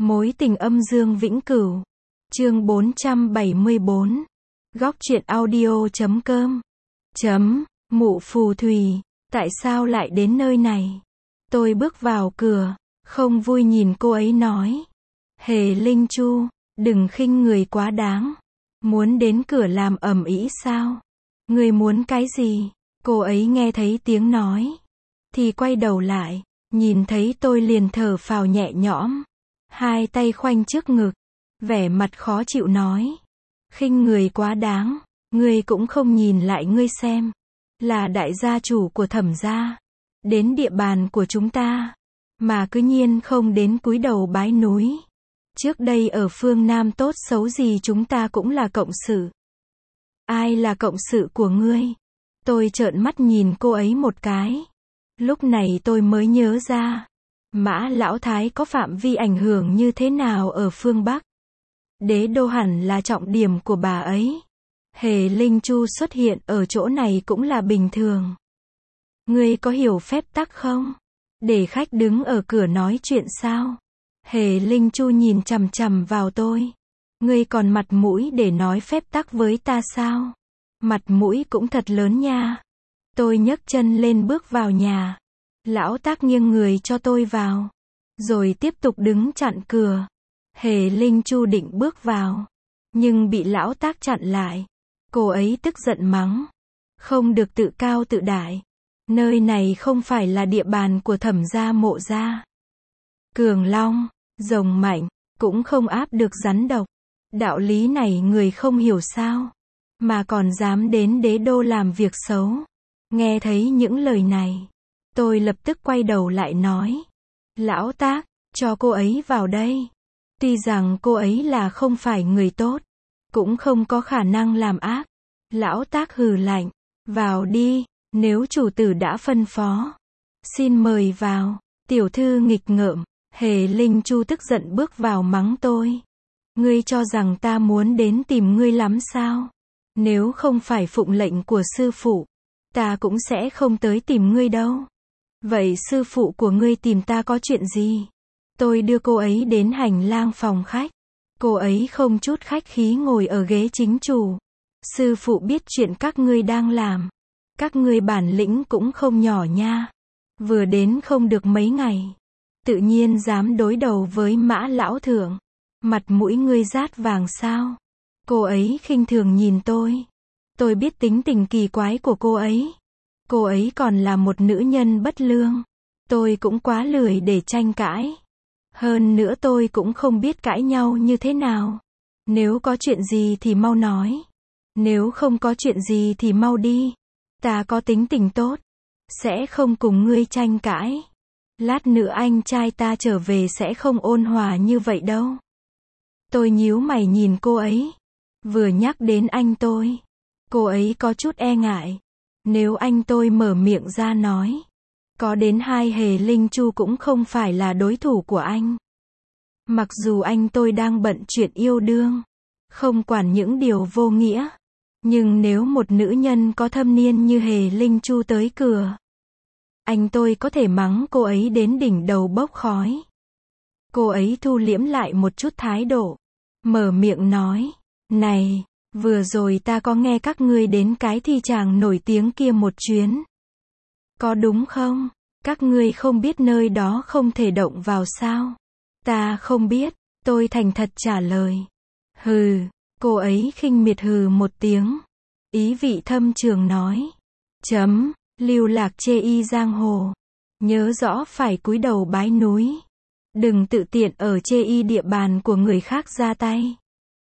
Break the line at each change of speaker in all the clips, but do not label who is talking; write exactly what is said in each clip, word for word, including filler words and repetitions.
Mối tình âm dương vĩnh cửu. Chương bốn trăm bảy mươi bốn. Góc truyện audio chấm com. Chấm, mụ phù thủy, tại sao lại đến nơi này? Tôi bước vào cửa, không vui nhìn cô ấy nói. Hề Linh Chu, đừng khinh người quá đáng. Muốn đến cửa làm ầm ĩ sao? Người muốn cái gì? Cô ấy nghe thấy tiếng nói, thì quay đầu lại, nhìn thấy tôi liền thở phào nhẹ nhõm. Hai tay khoanh trước ngực, vẻ mặt khó chịu nói. Khinh người quá đáng, ngươi cũng không nhìn lại ngươi xem. Là đại gia chủ của Thẩm gia, đến địa bàn của chúng ta, mà cứ nhiên không đến cúi đầu bái núi. Trước đây ở phương Nam tốt xấu gì chúng ta cũng là cộng sự. Ai là cộng sự của ngươi? Tôi trợn mắt nhìn cô ấy một cái. Lúc này tôi mới nhớ ra, Mã Lão Thái có phạm vi ảnh hưởng như thế nào ở phương Bắc. Đế đô hẳn là trọng điểm của bà ấy. Hề Linh Chu xuất hiện ở chỗ này cũng là bình thường. Ngươi có hiểu phép tắc không? Để khách đứng ở cửa nói chuyện sao? Hề Linh Chu nhìn chằm chằm vào tôi. Ngươi còn mặt mũi để nói phép tắc với ta sao? Mặt mũi cũng thật lớn nha. Tôi nhấc chân lên bước vào nhà. Lão Tác nghiêng người cho tôi vào, rồi tiếp tục đứng chặn cửa. Hề Linh Chu định bước vào, nhưng bị Lão Tác chặn lại. Cô ấy tức giận mắng. Không được tự cao tự đại. Nơi này không phải là địa bàn của Thẩm gia Mộ gia. Cường long, rồng mạnh, cũng không áp được rắn độc. Đạo lý này người không hiểu sao, mà còn dám đến đế đô làm việc xấu. Nghe thấy những lời này, tôi lập tức quay đầu lại nói. Lão Tác, cho cô ấy vào đây. Tuy rằng cô ấy là không phải người tốt, cũng không có khả năng làm ác. Lão Tác hừ lạnh. Vào đi, nếu chủ tử đã phân phó. Xin mời vào. Tiểu thư nghịch ngợm. Hề Linh Chu tức giận bước vào mắng tôi. Ngươi cho rằng ta muốn đến tìm ngươi lắm sao? Nếu không phải phụng lệnh của sư phụ, ta cũng sẽ không tới tìm ngươi đâu. Vậy sư phụ của ngươi tìm ta có chuyện gì? Tôi đưa cô ấy đến hành lang phòng khách. Cô ấy không chút khách khí ngồi ở ghế chính chủ. Sư phụ biết chuyện các ngươi đang làm. Các ngươi bản lĩnh cũng không nhỏ nha. Vừa đến không được mấy ngày, tự nhiên dám đối đầu với Mã Lão Thượng. Mặt mũi ngươi rát vàng sao? Cô ấy khinh thường nhìn tôi. Tôi biết tính tình kỳ quái của cô ấy. Cô ấy còn là một nữ nhân bất lương. Tôi cũng quá lười để tranh cãi. Hơn nữa tôi cũng không biết cãi nhau như thế nào. Nếu có chuyện gì thì mau nói. Nếu không có chuyện gì thì mau đi. Ta có tính tình tốt, sẽ không cùng ngươi tranh cãi. Lát nữa anh trai ta trở về sẽ không ôn hòa như vậy đâu. Tôi nhíu mày nhìn cô ấy. Vừa nhắc đến anh tôi, cô ấy có chút e ngại. Nếu anh tôi mở miệng ra nói, có đến hai Hề Linh Chu cũng không phải là đối thủ của anh. Mặc dù anh tôi đang bận chuyện yêu đương, không quản những điều vô nghĩa, nhưng nếu một nữ nhân có thâm niên như Hề Linh Chu tới cửa, anh tôi có thể mắng cô ấy đến đỉnh đầu bốc khói. Cô ấy thu liễm lại một chút thái độ, mở miệng nói. Này, vừa rồi ta có nghe các ngươi đến cái thi tràng nổi tiếng kia một chuyến. Có đúng không? Các ngươi không biết nơi đó không thể động vào sao? Ta không biết, tôi thành thật trả lời. Hừ, cô ấy khinh miệt hừ một tiếng. Ý vị thâm trường nói. Chấm, lưu lạc chê y giang hồ. Nhớ rõ phải cúi đầu bái núi. Đừng tự tiện ở chê y địa bàn của người khác ra tay.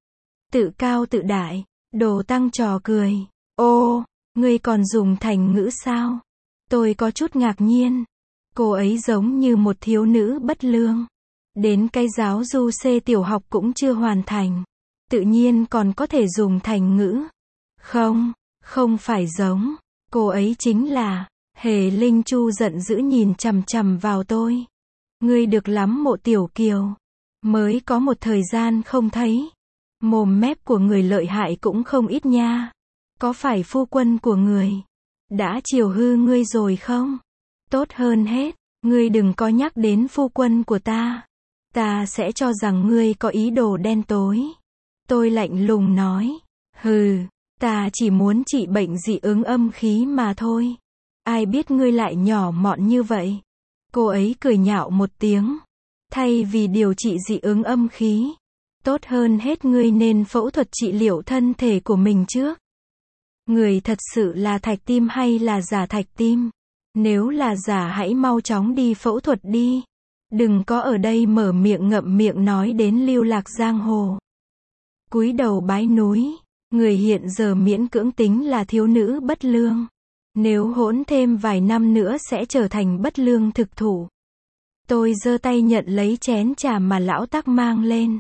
Tự cao tự đại, đồ tăng trò cười. Ô, ngươi còn dùng thành ngữ sao? Tôi có chút ngạc nhiên. Cô ấy giống như một thiếu nữ bất lương. Đến cái giáo du xê tiểu học cũng chưa hoàn thành. Tự nhiên còn có thể dùng thành ngữ. Không, không phải giống. Cô ấy chính là. Hề Linh Chu giận dữ nhìn chằm chằm vào tôi. Ngươi được lắm Mộ Tiểu Kiều. Mới có một thời gian không thấy. Mồm mép của người lợi hại cũng không ít nha. Có phải phu quân của người đã chiều hư ngươi rồi không? Tốt hơn hết, ngươi đừng có nhắc đến phu quân của ta. ta sẽ cho rằng ngươi có ý đồ đen tối. Tôi lạnh lùng nói, hừ, ta chỉ muốn trị bệnh dị ứng âm khí mà thôi. Ai biết ngươi lại nhỏ mọn như vậy. Cô ấy cười nhạo một tiếng. Thay vì điều trị dị ứng âm khí, tốt hơn hết ngươi nên phẫu thuật trị liệu thân thể của mình trước. Người thật sự là thạch tim hay là giả thạch tim? Nếu là giả hãy mau chóng đi phẫu thuật đi. Đừng có ở đây mở miệng ngậm miệng nói đến lưu lạc giang hồ. Cúi đầu bái núi, người hiện giờ miễn cưỡng tính là thiếu nữ bất lương. Nếu hỗn thêm vài năm nữa sẽ trở thành bất lương thực thụ. Tôi giơ tay nhận lấy chén trà mà lão Tác mang lên.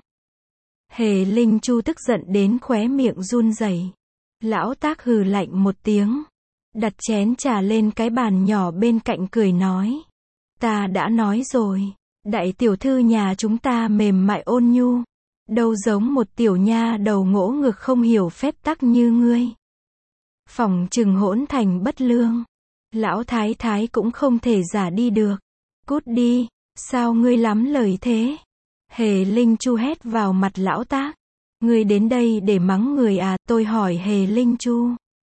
Hề Linh Chu tức giận đến khóe miệng run rẩy. Lão Tác hừ lạnh một tiếng, đặt chén trà lên cái bàn nhỏ bên cạnh cười nói. Ta đã nói rồi, đại tiểu thư nhà chúng ta mềm mại ôn nhu, đâu giống một tiểu nha đầu ngỗ ngược không hiểu phép tắc như ngươi. Phỏng chừng hỗn thành bất lương. Lão thái thái cũng không thể giả đi được. Cút đi, sao ngươi lắm lời thế? Hề Linh Chu hét vào mặt lão Tác. Ngươi đến đây để mắng người à? Tôi hỏi Hề Linh Chu.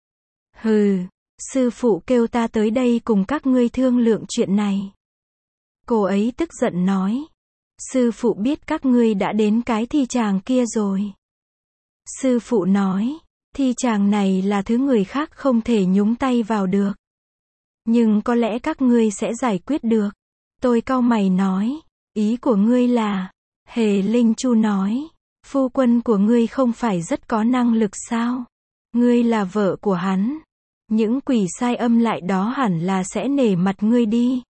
Hừ, sư phụ kêu ta tới đây cùng các ngươi thương lượng chuyện này. Cô ấy tức giận nói. Sư phụ biết các ngươi đã đến cái thi tràng kia rồi. Sư phụ nói, thi tràng này là thứ người khác không thể nhúng tay vào được. Nhưng có lẽ các ngươi sẽ giải quyết được. Tôi cau mày nói, ý của ngươi là? Hề Linh Chu nói, phu quân của ngươi không phải rất có năng lực sao? Ngươi là vợ của hắn. Những quỷ sai âm lại đó hẳn là sẽ nể mặt ngươi đi.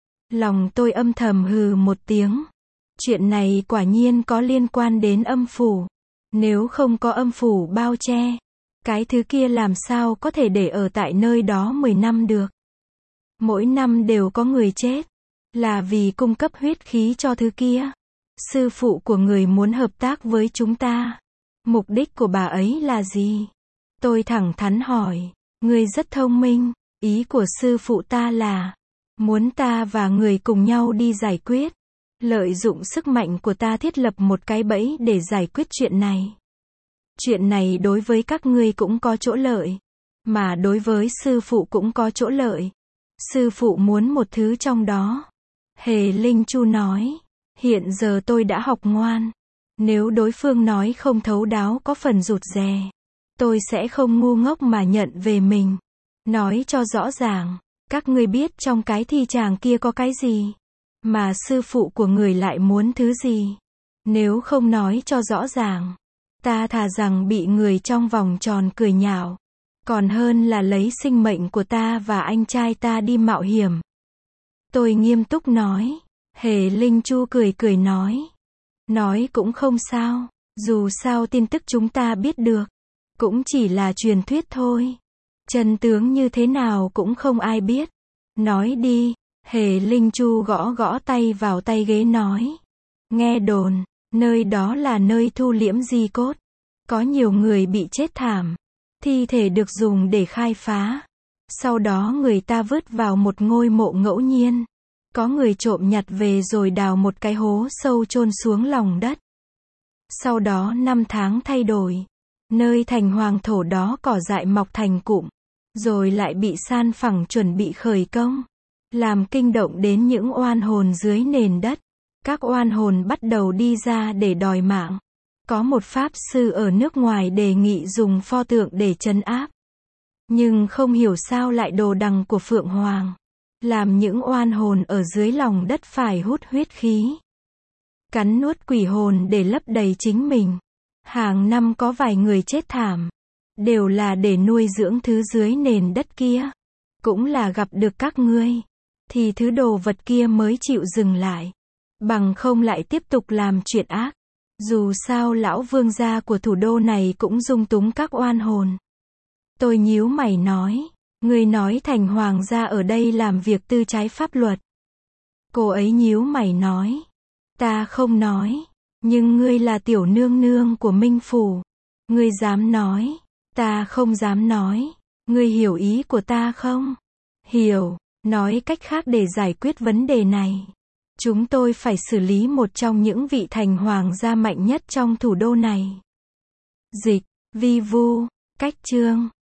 Lòng tôi âm thầm hừ một tiếng. Chuyện này quả nhiên có liên quan đến âm phủ. Nếu không có âm phủ bao che, cái thứ kia làm sao có thể để ở tại nơi đó mười năm được. Mỗi năm đều có người chết, là vì cung cấp huyết khí cho thứ kia. Sư phụ của người muốn hợp tác với chúng ta. Mục đích của bà ấy là gì? Tôi thẳng thắn hỏi. Ngươi rất thông minh. Ý của sư phụ ta là muốn ta và người cùng nhau đi giải quyết. Lợi dụng sức mạnh của ta thiết lập một cái bẫy để giải quyết chuyện này. Chuyện này đối với các ngươi cũng có chỗ lợi. Mà đối với sư phụ cũng có chỗ lợi. Sư phụ muốn một thứ trong đó. Hề Linh Chu nói. Hiện giờ tôi đã học ngoan. Nếu đối phương nói không thấu đáo có phần rụt rè, tôi sẽ không ngu ngốc mà nhận về mình. Nói cho rõ ràng, các ngươi biết trong cái thi tràng kia có cái gì, mà sư phụ của người lại muốn thứ gì. Nếu không nói cho rõ ràng, ta thà rằng bị người trong vòng tròn cười nhạo, còn hơn là lấy sinh mệnh của ta và anh trai ta đi mạo hiểm. Tôi nghiêm túc nói. Hề Linh Chu cười cười nói. Nói cũng không sao, dù sao tin tức chúng ta biết được, cũng chỉ là truyền thuyết thôi. Chân tướng như thế nào cũng không ai biết. Nói đi, Hề Linh Chu gõ gõ tay vào tay ghế nói. Nghe đồn, nơi đó là nơi thu liễm di cốt. Có nhiều người bị chết thảm. Thi thể được dùng để khai phá. Sau đó người ta vứt vào một ngôi mộ ngẫu nhiên. Có người trộm nhặt về rồi đào một cái hố sâu chôn xuống lòng đất. Sau đó năm tháng thay đổi. Nơi thành hoàng thổ đó cỏ dại mọc thành cụm. Rồi lại bị san phẳng chuẩn bị khởi công. Làm kinh động đến những oan hồn dưới nền đất. Các oan hồn bắt đầu đi ra để đòi mạng. Có một pháp sư ở nước ngoài đề nghị dùng pho tượng để trấn áp. Nhưng không hiểu sao lại đồ đằng của Phượng Hoàng. Làm những oan hồn ở dưới lòng đất phải hút huyết khí. Cắn nuốt quỷ hồn để lấp đầy chính mình. Hàng năm có vài người chết thảm. Đều là để nuôi dưỡng thứ dưới nền đất kia. Cũng là gặp được các ngươi. Thì thứ đồ vật kia mới chịu dừng lại. Bằng không lại tiếp tục làm chuyện ác. Dù sao lão vương gia của thủ đô này cũng dung túng các oan hồn. Tôi nhíu mày nói. Ngươi nói thành hoàng gia ở đây làm việc tư trái pháp luật. Cô ấy nhíu mày nói. Ta không nói. Nhưng ngươi là tiểu nương nương của Minh Phủ. Ngươi dám nói. Ta không dám nói. Ngươi hiểu ý của ta không? Hiểu. Nói cách khác để giải quyết vấn đề này. Chúng tôi phải xử lý một trong những vị thành hoàng gia mạnh nhất trong thủ đô này. Dịch, vi vu, cách chương.